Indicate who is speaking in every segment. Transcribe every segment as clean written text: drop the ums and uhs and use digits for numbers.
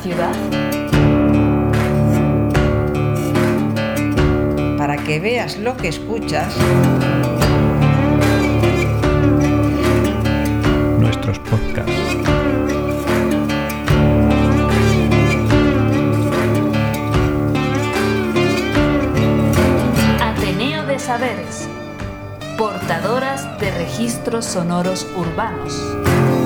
Speaker 1: ciudad?
Speaker 2: Para que veas lo que escuchas.
Speaker 3: Nuestros podcasts.
Speaker 1: Ateneo de Saberes. Portadoras de registros sonoros urbanos.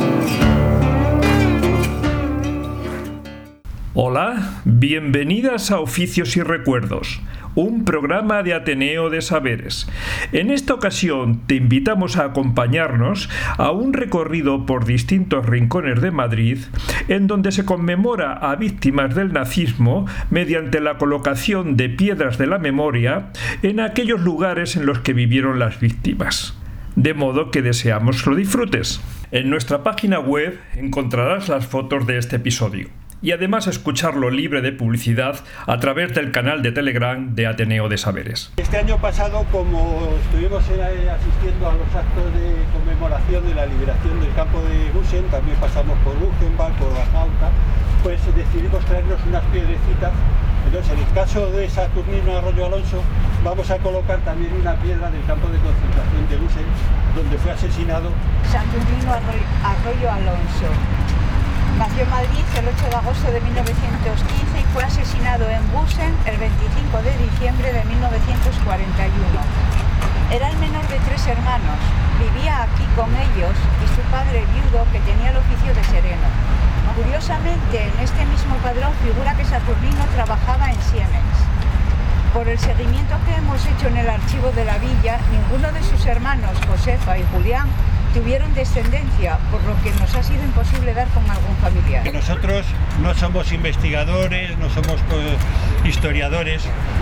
Speaker 3: Hola, bienvenidas a Oficios y Recuerdos, un programa de Ateneo de Saberes. En esta ocasión te invitamos a acompañarnos a un recorrido por distintos rincones de Madrid, en donde se conmemora a víctimas del nazismo mediante la colocación de piedras de la memoria en aquellos lugares en los que vivieron las víctimas. De modo que deseamos lo disfrutes. En nuestra página web encontrarás las fotos de este episodio y además escucharlo libre de publicidad a través del canal de Telegram de Ateneo de Saberes.
Speaker 4: Este año pasado, como estuvimos asistiendo a los actos de conmemoración de la liberación del campo de Gusen, también pasamos por Buchenwald, por Bajauta, pues decidimos traernos unas piedrecitas. Entonces, en el caso de Saturnino Arroyo Alonso, vamos a colocar también una piedra del campo de concentración de Gusen, donde fue asesinado
Speaker 2: Saturnino Arroyo Alonso. Nació en Madrid el 8 de agosto de 1915 y fue asesinado en Gusen el 25 de diciembre de 1941. Era el menor de 3 hermanos, vivía aquí con ellos y su padre viudo, que tenía el oficio de sereno. Curiosamente, en este mismo padrón figura que Saturnino trabajaba en Siemens. Por el seguimiento que hemos hecho en el archivo de la villa, ninguno de sus hermanos, Josefa y Julián, tuvieron descendencia, por lo que nos ha sido imposible dar con algún familiar.
Speaker 4: Nosotros no somos investigadores, no somos historiadores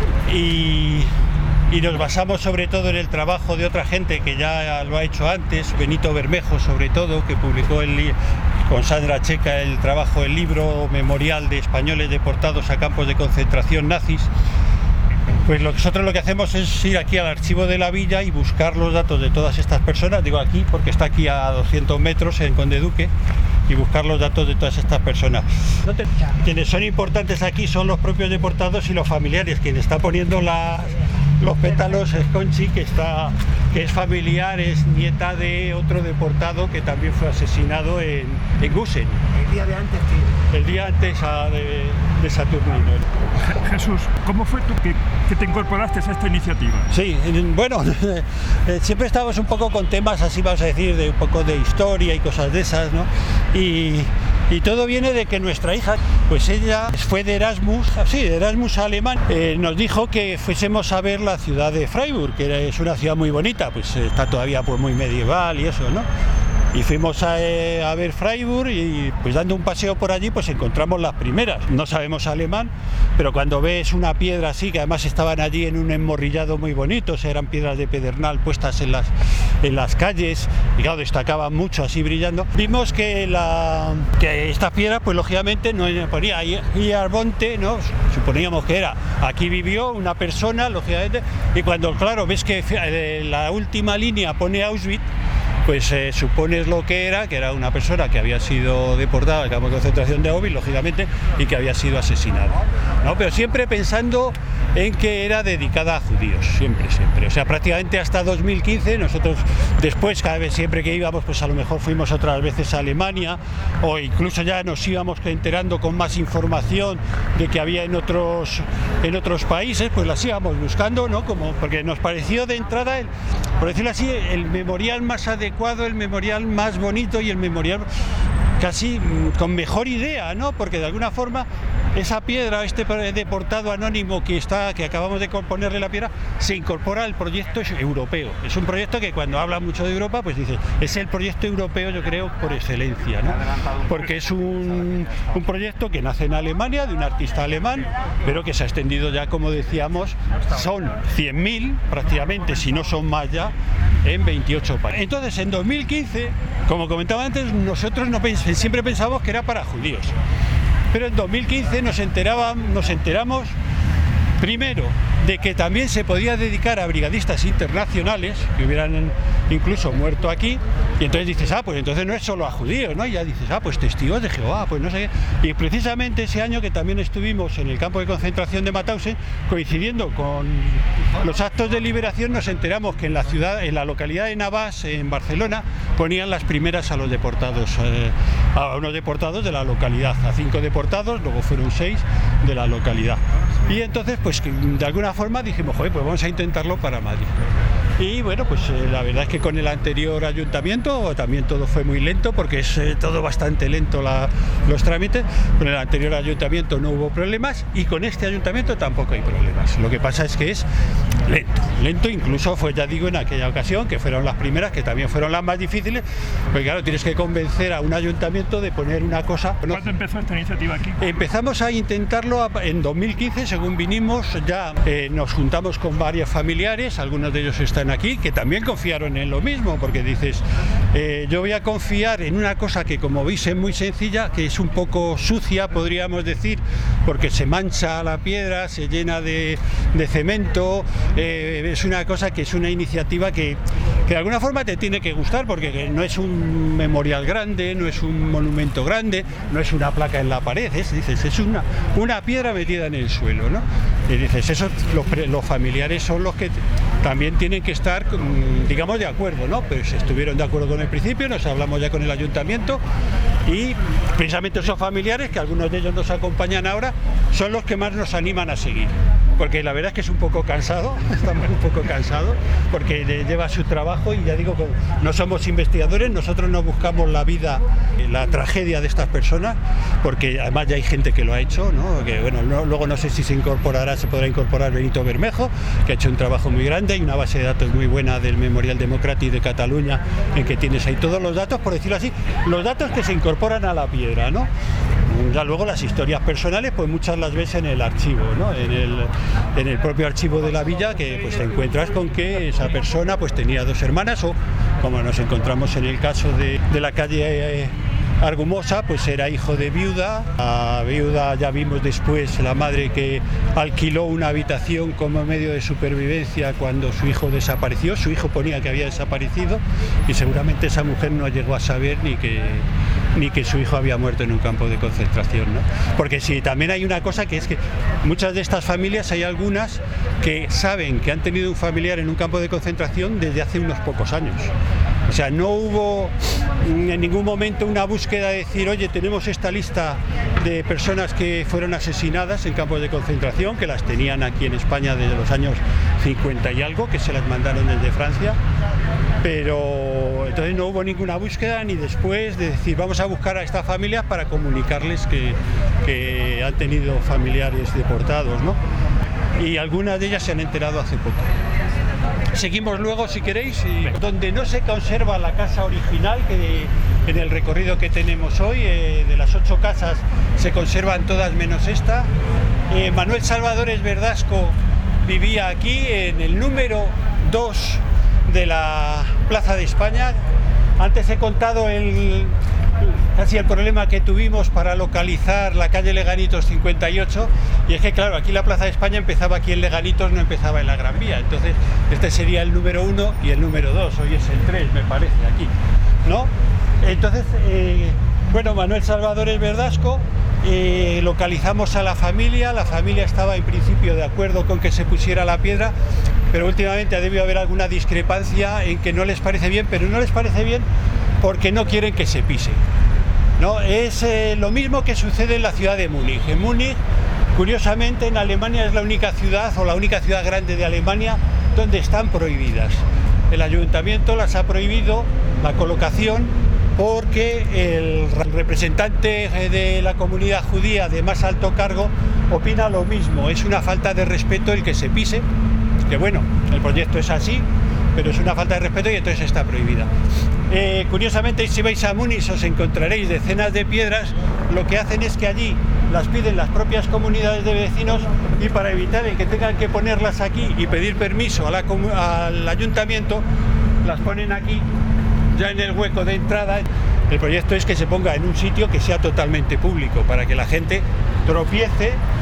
Speaker 4: y nos basamos sobre todo en el trabajo de otra gente que ya lo ha hecho antes, Benito Bermejo sobre todo, que publicó con Sandra Checa el libro memorial de españoles deportados a campos de concentración nazis. Pues nosotros lo que hacemos es ir aquí al archivo de la villa y buscar los datos de todas estas personas, digo aquí porque está aquí a 200 metros en Conde Duque, y buscar los datos de todas estas personas. Quienes son importantes aquí son los propios deportados y los familiares. Quien está poniendo los pétalos es Conchi, que es familiar, es nieta de otro deportado que también fue asesinado en Gusen. El día antes de Saturnino.
Speaker 3: Jesús, ¿cómo fue tú que te incorporaste a esta iniciativa?
Speaker 4: Sí, bueno, siempre estábamos un poco con temas así, vamos a decir, de un poco de historia y cosas de esas, ¿no? Y todo viene de que nuestra hija, pues ella fue de Erasmus alemán, nos dijo que fuésemos a ver la ciudad de Freiburg, que es una ciudad muy bonita, pues está todavía pues muy medieval y eso, ¿no? Y fuimos a ver Freiburg y pues dando un paseo por allí pues encontramos las primeras. No sabemos alemán, pero cuando ves una piedra así, que además estaban allí en un enmorrillado muy bonito, eran piedras de pedernal puestas en las calles y claro, destacaban mucho así brillando. Vimos que estas piedras pues lógicamente no ponía y Arbonte, ¿no? Suponíamos que era, aquí vivió una persona, lógicamente, y cuando claro ves que la última línea pone Auschwitz, pues supones lo que era una persona que había sido deportada al campo de concentración de Auschwitz, lógicamente, y que había sido asesinada, ¿no? Pero siempre pensando en que era dedicada a judíos, siempre. O sea, prácticamente hasta 2015, nosotros después, cada vez siempre que íbamos, pues a lo mejor fuimos otras veces a Alemania, o incluso ya nos íbamos enterando con más información de que había en otros países, pues las íbamos buscando, ¿no? Porque nos pareció de entrada, por decirlo así, el memorial más adecuado, el memorial más bonito y el memorial casi con mejor idea, ¿no? Porque de alguna forma esa piedra, este deportado anónimo que acabamos de ponerle la piedra, se incorpora al proyecto europeo. Es un proyecto que cuando habla mucho de Europa, pues dice, es el proyecto europeo, yo creo, por excelencia, ¿no? Porque es un proyecto que nace en Alemania, de un artista alemán, pero que se ha extendido ya, como decíamos, son 100.000 prácticamente, si no son más ya, en 28 países. Entonces, en 2015, como comentaba antes, nosotros siempre pensábamos que era para judíos. Pero en 2015 nos enteramos primero de que también se podía dedicar a brigadistas internacionales que hubieran incluso muerto aquí, y entonces dices, pues entonces no es solo a judíos, ¿no? Y ya dices, pues testigos de Jehová, pues no sé qué. Y precisamente ese año que también estuvimos en el campo de concentración de Mauthausen, coincidiendo con los actos de liberación, nos enteramos que en la localidad de Navàs, en Barcelona, ponían las primeras a los deportados, a unos deportados de la localidad, a 5 deportados, luego fueron 6 de la localidad. Y entonces, pues de alguna forma dijimos, pues vamos a intentarlo para Madrid. Y bueno, pues la verdad es que con el anterior ayuntamiento también todo fue muy lento, porque es todo bastante lento los trámites. Con el anterior ayuntamiento no hubo problemas y con este ayuntamiento tampoco hay problemas. Lo que pasa es que es lento incluso fue, ya digo, en aquella ocasión, que fueron las primeras, que también fueron las más difíciles, porque claro, tienes que convencer a un ayuntamiento de poner una cosa.
Speaker 3: ¿Cuándo empezó esta iniciativa aquí?
Speaker 4: Empezamos a intentarlo en 2015, según vinimos, ya nos juntamos con varios familiares, algunos de ellos están aquí, que también confiaron en lo mismo, porque dices, yo voy a confiar en una cosa que, como veis, es muy sencilla, que es un poco sucia, podríamos decir, porque se mancha la piedra, se llena de cemento, es una cosa que es una iniciativa que de alguna forma te tiene que gustar, porque no es un memorial grande, no es un monumento grande, no es una placa en la pared, es una piedra metida en el suelo, ¿no? Y dices, eso los familiares son los que también tienen que estar, digamos, de acuerdo, ¿no? Pues estuvieron de acuerdo con el principio, nos hablamos ya con el ayuntamiento y precisamente esos familiares, que algunos de ellos nos acompañan ahora, son los que más nos animan a seguir. Porque la verdad es que es un poco cansado, estamos un poco cansados, porque lleva su trabajo y ya digo, no somos investigadores, nosotros no buscamos la vida, la tragedia de estas personas, porque además ya hay gente que lo ha hecho, ¿no? Que, bueno, luego no sé si se podrá incorporar Benito Bermejo, que ha hecho un trabajo muy grande, hay una base de datos muy buena del Memorial Democràtic de Cataluña, en que tienes ahí todos los datos, por decirlo así, los datos que se incorporan a la piedra, ¿no? Ya luego las historias personales, pues muchas las ves en el archivo, ¿no? En el propio archivo de la villa, que pues te encuentras con que esa persona pues tenía 2 hermanas, o como nos encontramos en el caso de la calle Argumosa, pues era hijo de viuda. La viuda, ya vimos después, la madre que alquiló una habitación como medio de supervivencia cuando su hijo desapareció. Su hijo ponía que había desaparecido y seguramente esa mujer no llegó a saber ni que su hijo había muerto en un campo de concentración, ¿no? Porque sí, también hay una cosa, que es que muchas de estas familias, hay algunas que saben que han tenido un familiar en un campo de concentración desde hace unos pocos años. O sea, no hubo en ningún momento una búsqueda de decir, oye, tenemos esta lista de personas que fueron asesinadas en campos de concentración, que las tenían aquí en España desde los años 50 y algo, que se las mandaron desde Francia, pero entonces no hubo ninguna búsqueda ni después de decir, vamos a buscar a estas familias para comunicarles que han tenido familiares deportados, ¿no? Y algunas de ellas se han enterado hace poco. Seguimos luego, si queréis, donde no se conserva la casa original, que en el recorrido que tenemos hoy, de las 8 casas se conservan todas menos esta. Manuel Salvadores Verdasco vivía aquí en el número 2 de la Plaza de España. Antes he contado casi el problema que tuvimos para localizar la calle Leganitos 58, y es que claro, aquí la Plaza de España empezaba aquí en Leganitos, no empezaba en la Gran Vía, entonces este sería el número 1 y el número 2, hoy es el 3 me parece aquí, ¿no? Entonces, bueno, Manuel Salvadores Verdasco, localizamos a la familia estaba en principio de acuerdo con que se pusiera la piedra, pero últimamente ha debido haber alguna discrepancia en que no les parece bien, pero no les parece bien porque no quieren que se pise, ¿no? Es lo mismo que sucede en la ciudad de Múnich. En Múnich, curiosamente, en Alemania es la única ciudad o la única ciudad grande de Alemania donde están prohibidas. El ayuntamiento las ha prohibido, la colocación, porque el representante de la comunidad judía de más alto cargo opina lo mismo. Es una falta de respeto el que se pise, que bueno, el proyecto es así, pero es una falta de respeto y entonces está prohibida. Curiosamente, si vais a Múnich os encontraréis decenas de piedras. Lo que hacen es que allí las piden las propias comunidades de vecinos, y para evitar el que tengan que ponerlas aquí y pedir permiso al ayuntamiento, las ponen aquí, ya en el hueco de entrada. El proyecto es que se ponga en un sitio que sea totalmente público, para que la gente tropiece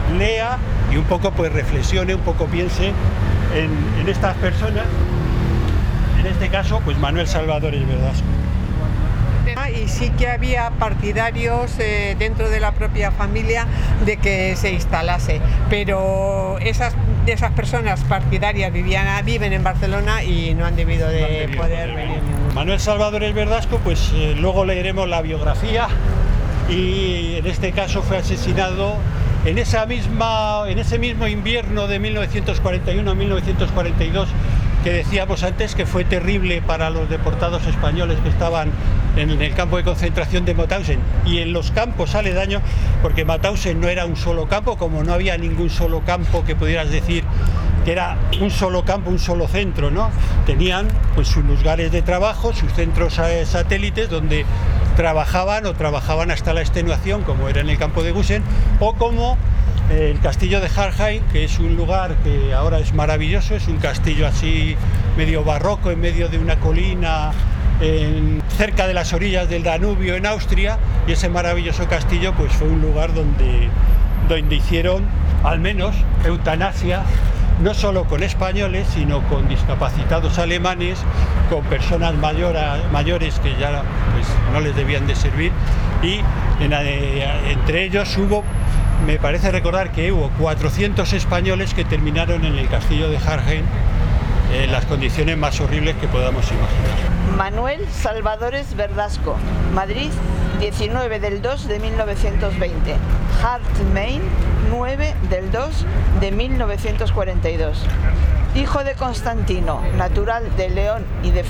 Speaker 4: lea y un poco pues reflexione, un poco piense en estas personas. En este caso, pues Manuel Salvadores Verdasco.
Speaker 5: Y sí que había partidarios dentro de la propia familia de que se instalase, pero esas personas partidarias viven en Barcelona y no han debido de poder venir.
Speaker 4: Manuel Salvadores Verdasco, pues luego leeremos la biografía, y en este caso fue asesinado en ese mismo invierno de 1941-1942 que decíamos antes, que fue terrible para los deportados españoles que estaban en el campo de concentración de Mauthausen y en los campos aledaños, porque Mauthausen no era un solo campo, como no había ningún solo campo que pudieras decir que era un solo campo, un solo centro, ¿no? Tenían pues sus lugares de trabajo, sus centros satélites donde trabajaban hasta la extenuación, como era en el campo de Gusen, o como el castillo de Hartheim, que es un lugar que ahora es maravilloso, es un castillo así medio barroco en medio de una colina cerca de las orillas del Danubio en Austria, y ese maravilloso castillo pues fue un lugar donde hicieron al menos eutanasia, no solo con españoles, sino con discapacitados alemanes, con personas mayores que ya pues no les debían de servir, y entre ellos me parece recordar que hubo 400 españoles que terminaron en el castillo de Hartheim en las condiciones más horribles que podamos imaginar.
Speaker 6: Manuel Salvadores Verdasco, Madrid, 19 del 2 de 1920. Hartheim, 9 del 2 de 1942. Hijo de Constantino, natural de León y de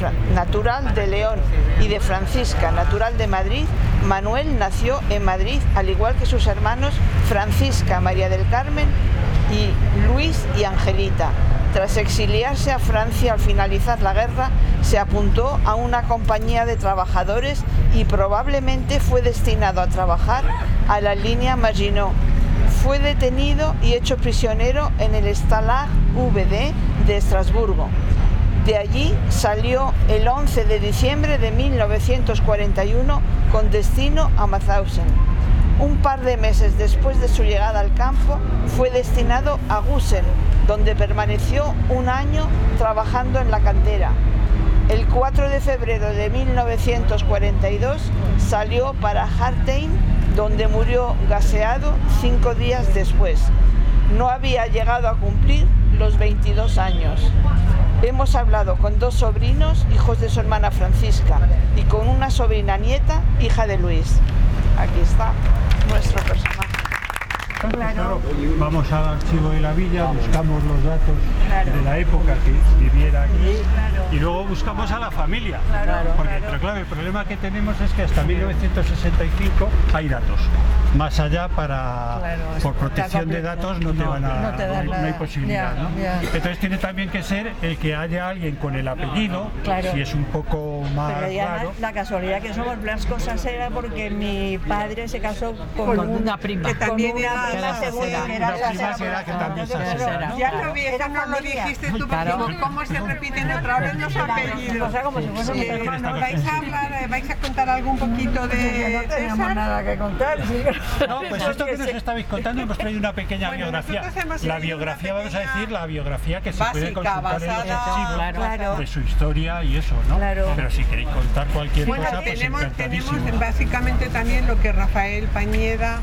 Speaker 6: Francisca, natural de Madrid, Manuel nació en Madrid, al igual que sus hermanos Francisca, María del Carmen y Luis y Angelita. Tras exiliarse a Francia al finalizar la guerra, se apuntó a una compañía de trabajadores y probablemente fue destinado a trabajar a la línea Maginot. Fue detenido y hecho prisionero en el Stalag VD de Estrasburgo. De allí salió el 11 de diciembre de 1941 con destino a Mauthausen. Un par de meses después de su llegada al campo, fue destinado a Gusen, donde permaneció un año trabajando en la cantera. El 4 de febrero de 1942 salió para Hartheim, donde murió gaseado 5 días después. No había llegado a cumplir los 22 años. Hemos hablado con 2 sobrinos, hijos de su hermana Francisca, y con una sobrina nieta, hija de Luis. Aquí está nuestro personaje.
Speaker 4: Claro. Vamos al archivo de la villa, buscamos los datos de la época que viviera aquí, y luego buscamos a la familia, pero claro, el problema que tenemos es que hasta 1965 hay datos, más allá por protección de datos no hay posibilidad, ¿no? Entonces tiene también que ser el que haya alguien con el apellido, si es un poco más raro.
Speaker 2: La casualidad que somos Blascos era porque mi padre se casó con una prima, que también era la segunda,
Speaker 4: que también se asesina.
Speaker 5: Ya lo vi, eso no lo dijiste tú, porque cómo se repiten otra vez los apellidos. ¿Vais a contar algún poquito de...?
Speaker 2: No tenemos nada que contar.
Speaker 4: No, pues esto que nos estabais contando, hemos traído una pequeña biografía. La biografía, vamos a decir, la biografía que se puede consultar en los archivos de su historia y eso, ¿no? Pero si queréis contar cualquier cosa, pues encantadísimo.
Speaker 5: Tenemos básicamente también lo que Rafael Pañeda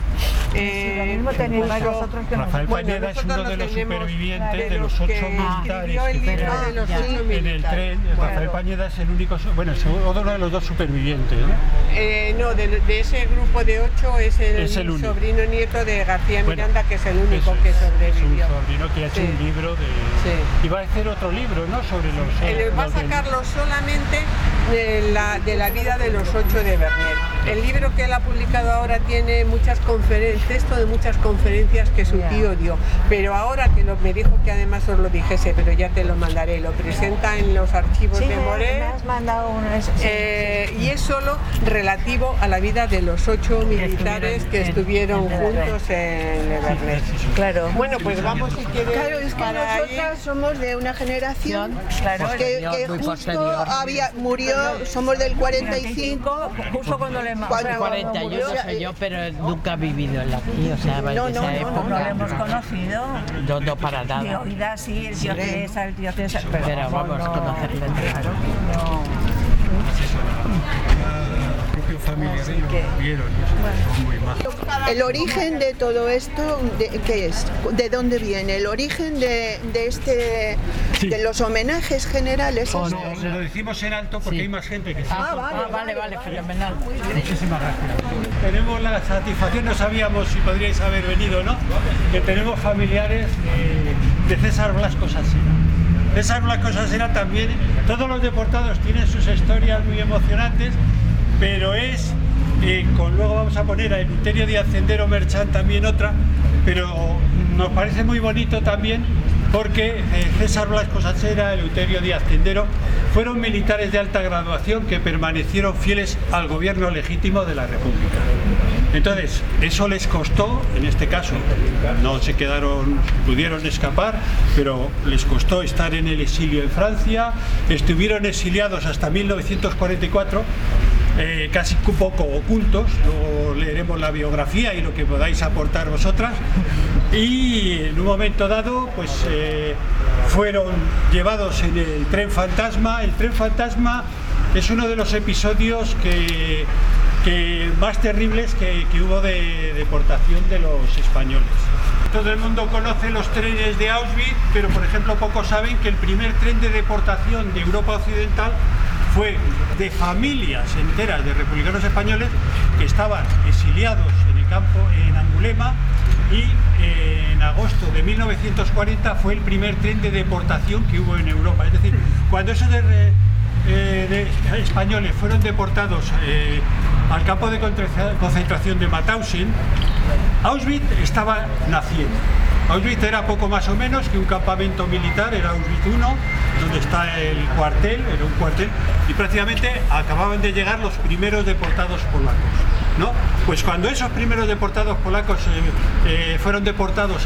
Speaker 4: Rafael Pañeda es uno de los supervivientes de los 8 militares que fueron en el tren. Rafael Pañeda es el único, bueno, es uno de los 2 supervivientes, ¿no?
Speaker 5: No, de ese grupo de 8 es el sobrino nieto de García Miranda, que es el único que sobrevivió.
Speaker 4: Es un sobrino que ha hecho un libro y va a hacer otro libro, ¿no? Sobre los...
Speaker 5: va a sacarlo solamente de la vida de los 8 de Vernet. El libro que él ha publicado ahora tiene texto de muchas conferencias que su tío dio, pero ahora que me dijo que además os lo dijese, pero ya te lo mandaré, lo presenta en los archivos de Morell,
Speaker 2: me has mandado
Speaker 5: y es solo relativo a la vida de los 8 militares que estuvieron juntos en Vernet. Bueno, pues vamos si quieres.
Speaker 7: Claro, es que nosotras somos de una generación que justo murió
Speaker 5: yo somos del 45,
Speaker 2: justo cuando le
Speaker 5: Cuando-
Speaker 7: 41 soy yo, pero nunca he vivido en aquí, o sea,
Speaker 5: No,
Speaker 7: en esa
Speaker 5: no,
Speaker 7: época.
Speaker 2: no lo hemos conocido.
Speaker 7: No para
Speaker 2: De
Speaker 7: nada.
Speaker 2: oídas sí, el tío César,
Speaker 7: Pero vamos, conocerle.
Speaker 2: Claro,
Speaker 4: El propio familiar vieron y eso, son muy majos.
Speaker 5: el origen de todo esto, ¿qué es? ¿De dónde viene? El origen de
Speaker 4: Sí.
Speaker 5: de los homenajes generales.
Speaker 4: No, lo decimos en alto porque
Speaker 7: Sí.
Speaker 4: hay más gente que sí.
Speaker 7: Vale, fenomenal.
Speaker 4: Muchísimas gracias. Tenemos la satisfacción, no sabíamos si podríais haber venido, ¿no? Que tenemos familiares de César Blasco Salsera. César Blasco Salsera también, todos los deportados tienen sus historias muy emocionantes, pero es, luego vamos a poner a Eleuterio Díaz Cendero Merchán también otra, pero nos parece muy bonito también porque César Blasco Salsera, Eleuterio Díaz Cendero fueron militares de alta graduación que permanecieron fieles al gobierno legítimo de la República. Entonces, eso les costó, en este caso, no se quedaron, pudieron escapar, pero les costó estar en el exilio en Francia, estuvieron exiliados hasta 1944, casi un poco ocultos, luego leeremos la biografía y lo que podáis aportar vosotras, y en un momento dado, pues fueron llevados en el tren fantasma. El tren fantasma es uno de los episodios que más terribles que hubo de deportación de los españoles. Todo el mundo conoce los trenes de Auschwitz, pero por ejemplo pocos saben que el primer tren de deportación de Europa Occidental fue de familias enteras de republicanos españoles que estaban exiliados en el campo en Angulema, y en agosto de 1940 fue el primer tren de deportación que hubo en Europa. Es decir, cuando esos de españoles fueron deportados al campo de concentración de Mauthausen, Auschwitz estaba naciendo. Auschwitz era poco más o menos que un campamento militar, era Auschwitz I, donde está el cuartel, era un cuartel, y prácticamente acababan de llegar los primeros deportados polacos, ¿no? Pues cuando esos primeros deportados polacos fueron deportados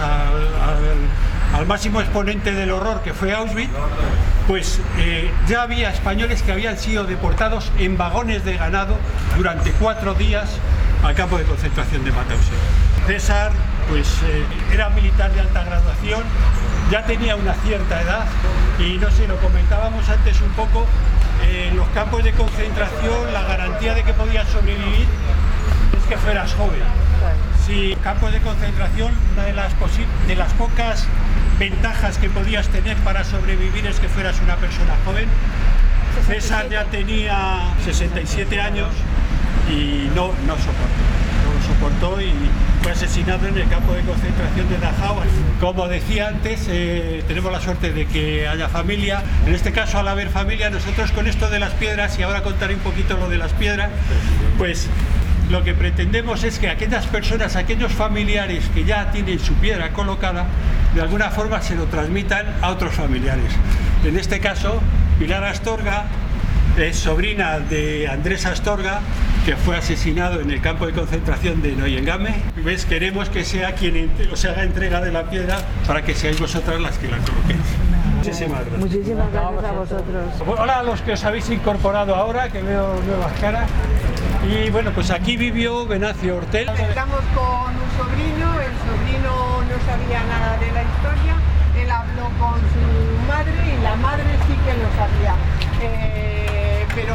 Speaker 4: al máximo exponente del horror que fue Auschwitz, pues ya había españoles que habían sido deportados en vagones de ganado durante 4 días al campo de concentración de Mauthausen. César pues era militar de alta graduación, ya tenía una cierta edad y no sé, lo comentábamos antes un poco, en los campos de concentración la garantía de que podías sobrevivir es que fueras joven. Si campos de concentración, una de las pocas ventajas que podías tener para sobrevivir es que fueras una persona joven. César ya tenía 67 años y no soportó y fue asesinado en el campo de concentración de Dachau. Como decía antes, tenemos la suerte de que haya familia. En este caso, al haber familia, nosotros con esto de las piedras, y ahora contaré un poquito lo de las piedras, pues lo que pretendemos es que aquellas personas, aquellos familiares que ya tienen su piedra colocada, de alguna forma se lo transmitan a otros familiares. En este caso, Pilar Astorga es sobrina de Andrés Astorga, que fue asesinado en el campo de concentración de Neuengamme. ¿Ves? Queremos que sea quien os haga entrega de la piedra para que seáis vosotras las que la coloquéis. Muchísimas gracias.
Speaker 2: Muchísimas gracias a vosotros.
Speaker 4: Hola a los que os habéis incorporado ahora, que veo nuevas caras. Y bueno, pues aquí vivió Venancio Ortel.
Speaker 5: Estamos con un sobrino, el sobrino no sabía nada de la historia, él habló con su madre y la madre sí que lo sabía. Pero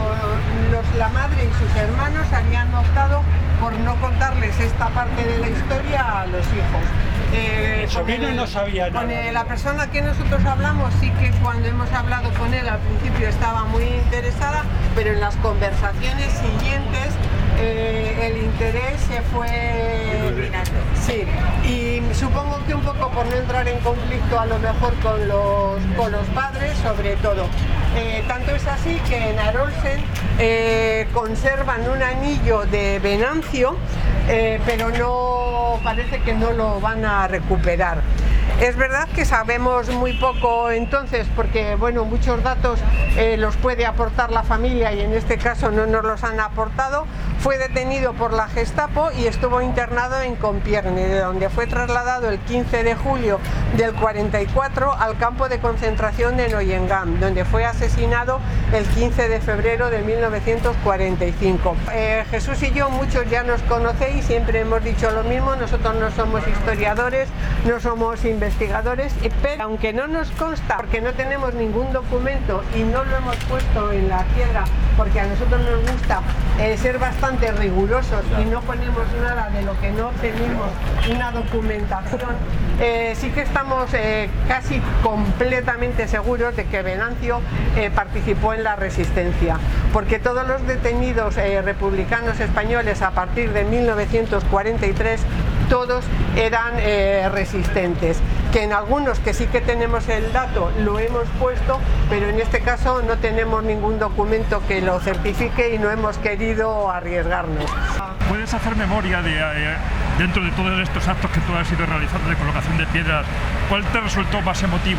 Speaker 5: la madre y sus hermanos habían optado por no contarles esta parte de la historia a los hijos.
Speaker 4: El sobrino no sabía nada.
Speaker 5: Con la persona que nosotros hablamos, sí que cuando hemos hablado con él al principio estaba muy interesada, pero en las conversaciones siguientes el interés se fue... Sí, y supongo que un poco por no entrar en conflicto a lo mejor con los padres, sobre todo. Tanto es así que en Arolsen conservan un anillo de Venancio, pero no parece que no lo van a recuperar. Es verdad que sabemos muy poco entonces, porque bueno, muchos datos los puede aportar la familia y en este caso no nos los han aportado. fue detenido por la Gestapo y estuvo internado en Compiègne, de donde fue trasladado el 15 de julio del 44 al campo de concentración de Neuengamme, donde fue asesinado el 15 de febrero de 1945. Jesús y yo, muchos ya nos conocéis, siempre hemos dicho lo mismo, nosotros no somos historiadores, no somos investigadores, pero aunque no nos consta, porque no tenemos ningún documento y no lo hemos puesto en la piedra, porque a nosotros nos gusta ser bastante rigurosos y no ponemos nada de lo que no tenemos una documentación, sí que estamos casi completamente seguros de que Venancio participó en la resistencia, porque todos los detenidos republicanos españoles a partir de 1943 todos eran resistentes, que en algunos que sí que tenemos el dato lo hemos puesto, pero en este caso no tenemos ningún documento que lo certifique y no hemos querido arriesgarnos.
Speaker 3: ¿Puedes hacer memoria dentro de todos estos actos que tú has ido realizando de colocación de piedras, cuál te resultó más emotivo?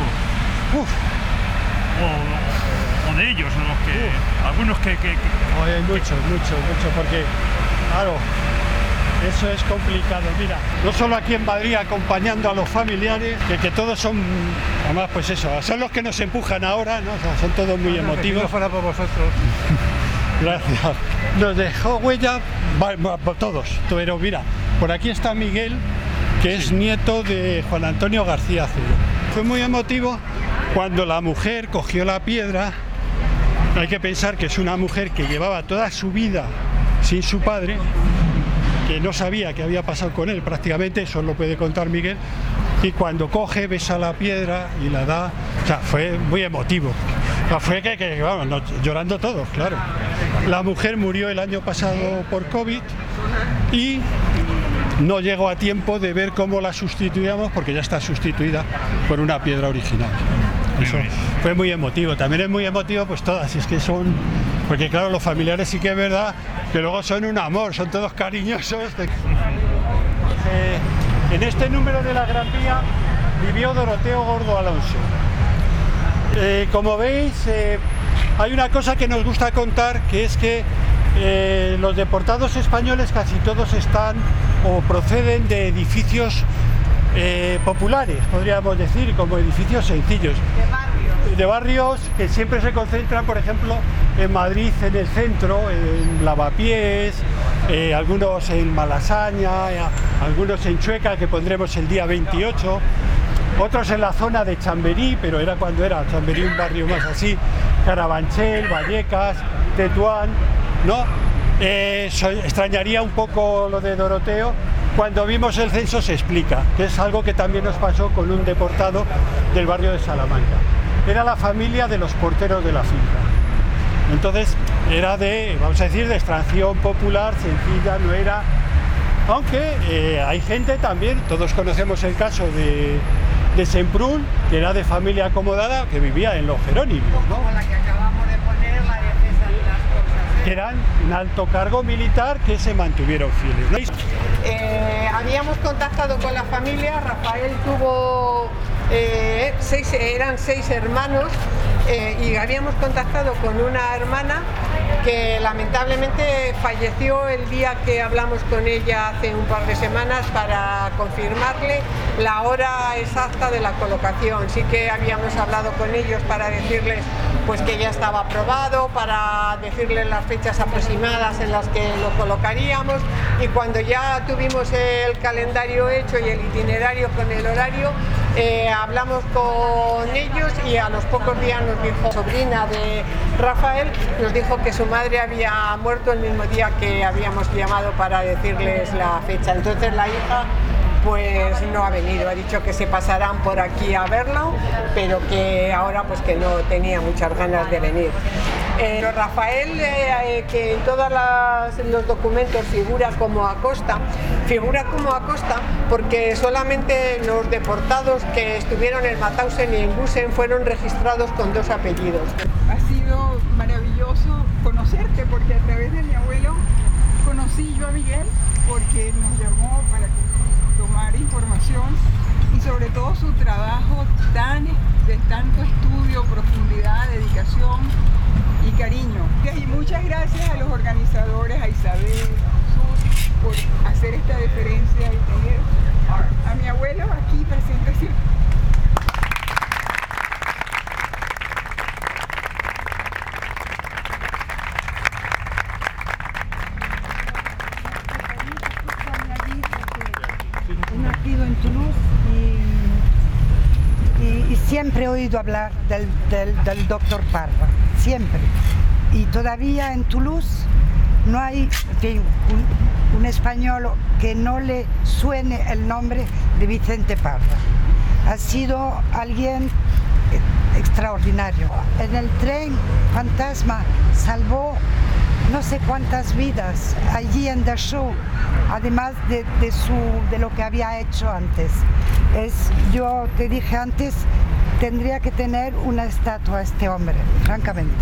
Speaker 3: O de ellos, los que algunos que...
Speaker 4: Oye, mucho, porque claro, eso es complicado. Mira, no solo aquí en Madrid acompañando a los familiares, que todos son, además pues eso, son los que nos empujan ahora, ¿no? O sea, son todos muy emotivos.
Speaker 8: Si no fuera por vosotros.
Speaker 4: Gracias. Nos dejó huella, todos, pero mira, por aquí está Miguel, que es nieto de Juan Antonio García Cero. Fue muy emotivo cuando la mujer cogió la piedra. Hay que pensar que es una mujer que llevaba toda su vida sin su padre, que no sabía qué había pasado con él prácticamente, eso lo puede contar Miguel, y cuando coge, besa la piedra y la da, o sea, fue muy emotivo. O sea, fue que vamos, llorando todos, claro. La mujer murió el año pasado por COVID y no llegó a tiempo de ver cómo la sustituíamos, porque ya está sustituida por una piedra original. Eso fue muy emotivo. También es muy emotivo pues todas, es que son, porque claro, los familiares sí que es verdad que luego son un amor, son todos cariñosos. En este número de la Gran Vía vivió Doroteo Gordo Alonso. Como veis, hay una cosa que nos gusta contar, que es que los deportados españoles casi todos están o proceden de edificios populares, podríamos decir, como edificios sencillos. De barrios que siempre se concentran, por ejemplo, en Madrid, en el centro, en Lavapiés, algunos en Malasaña, algunos en Chueca, que pondremos el día 28, otros en la zona de Chamberí, pero era cuando era Chamberí un barrio más así, Carabanchel, Vallecas, Tetuán, ¿no? Extrañaría un poco lo de Doroteo. Cuando vimos el censo se explica, que es algo que también nos pasó con un deportado del barrio de Salamanca. Era la familia de los porteros de la finca. Entonces era de, vamos a decir, de extracción popular, sencilla, no era... Aunque hay gente también, todos conocemos el caso de Semprún, que era de familia acomodada, que vivía en los Jerónimos, ¿no?
Speaker 5: Como la que acabamos de poner, la defensa de las cosas.
Speaker 4: Que eran un alto cargo militar que se mantuvieron fieles, ¿no?
Speaker 5: Habíamos contactado con la familia. Rafael tuvo eran 6 hermanos y habíamos contactado con una hermana que lamentablemente falleció el día que hablamos con ella hace un par de semanas para confirmarle la hora exacta de la colocación. Sí que habíamos hablado con ellos para decirles pues que ya estaba aprobado, para decirles las fechas aproximadas en las que lo colocaríamos, y cuando ya tuvimos el calendario hecho y el itinerario con el horario, hablamos con ellos y a los pocos días nos dijo, sobrina de Rafael, nos dijo que su madre había muerto el mismo día que habíamos llamado para decirles la fecha. Entonces la hija pues no ha venido, ha dicho que se pasarán por aquí a verlo, pero que ahora pues que no tenía muchas ganas de venir. Rafael, que en todos los documentos figura como Acosta porque solamente los deportados que estuvieron en Mauthausen y en Gusen fueron registrados con 2 apellidos.
Speaker 9: Ha sido maravilloso conocerte, porque a través de mi abuelo conocí yo a Miguel, porque nos llamó para tomar información y sobre todo su trabajo tan de tanto estudio, profundidad, dedicación y cariño. Y muchas gracias a los organizadores, a Isabel, Sus, por hacer esta deferencia y tener a mi abuelo aquí presente siempre.
Speaker 8: He nacido en Toulouse y siempre he oído hablar del doctor Parra, siempre. Y todavía en Toulouse no hay un español que no le suene el nombre de Vicente Parra. Ha sido alguien extraordinario. En el tren fantasma salvó no sé cuántas vidas allí en Dachau, además de lo que había hecho antes. Yo te dije antes, tendría que tener una estatua a este hombre, francamente.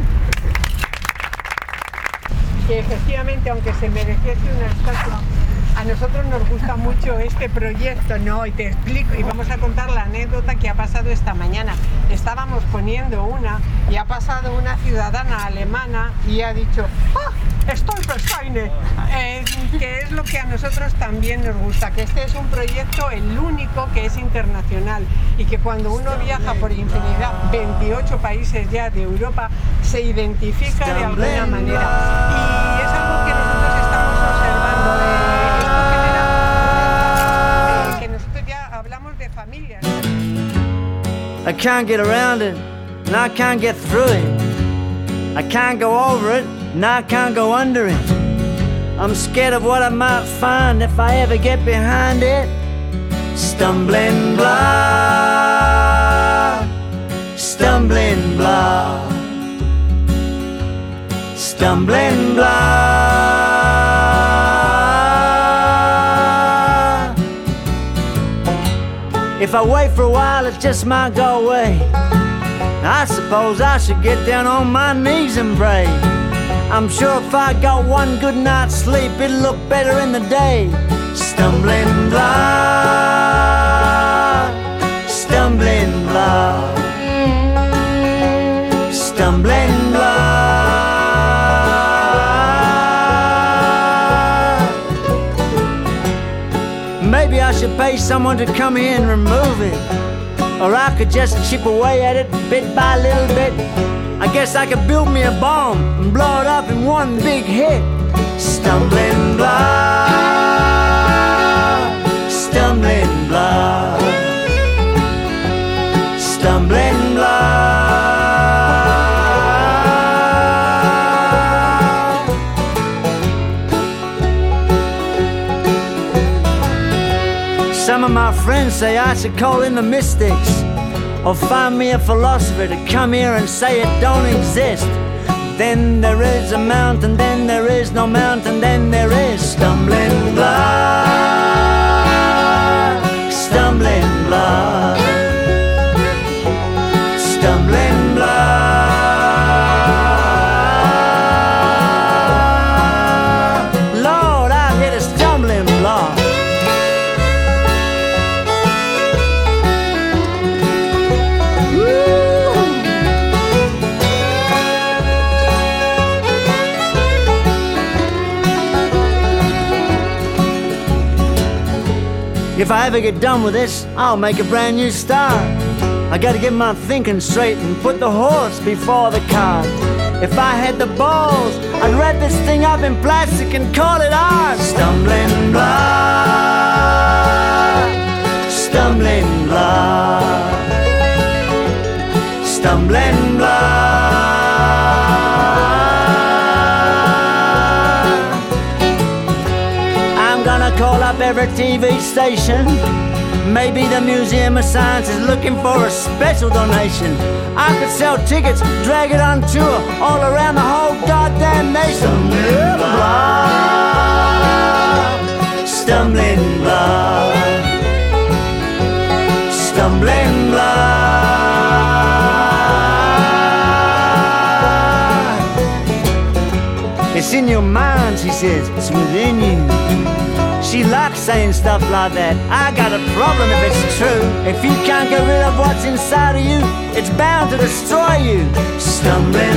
Speaker 5: Que efectivamente, aunque se mereciese una estatua, a nosotros nos gusta mucho este proyecto, ¿no? Y te explico, y vamos a contar la anécdota que ha pasado esta mañana. Estábamos poniendo una y ha pasado una ciudadana alemana y ha dicho ¡ah! Stolpersteine, que es lo que a nosotros también nos gusta, que este es un proyecto el único que es internacional y que cuando uno viaja por infinidad, 28 países ya de Europa, se identifica de alguna manera. Y es algo que nosotros estamos observando. Esto genera que nosotros ya hablamos de familias.
Speaker 10: I can't get around it, and I can't get through it. I can't go over it, and I can't go under it. I'm scared of what I might find if I ever get behind it. Stumbling block, stumbling block, stumbling block. If I wait for a while, it just might go away. I suppose I should get down on my knees and pray. I'm sure if I got one good night's sleep, it'll look better in the day. Stumbling block, stumbling block, stumbling block. Maybe I should pay someone to come here and remove it. Or I could just chip away at it bit by little bit. I guess I could build me a bomb and blow it up in one big hit. Stumbling block, stumbling block, stumbling block. Some of my friends say I should call in the mystics, or find me a philosopher to come here and say it don't exist. Then there is a mountain, then there is no mountain, then there is stumbling block, stumbling block, stumbling block. Lord, I've hit a stumbling block. If I ever get done with this, I'll make a brand new start. I gotta get my thinking straight and put the horse before the cart. If I had the balls, I'd wrap this thing up in plastic and call it art. Stumbling block, stumbling block, stumbling block. I'm gonna call up every TV station. Maybe the Museum of Science is looking for a special donation. I could sell tickets, drag it on tour all around the whole goddamn nation. Stumbling block, stumbling block, stumbling block. It's in your mind, she says, it's within you. she likes saying stuff like that. I got a problem if it's true. If you can't get rid of what's inside of you, it's bound to destroy you. Stumbling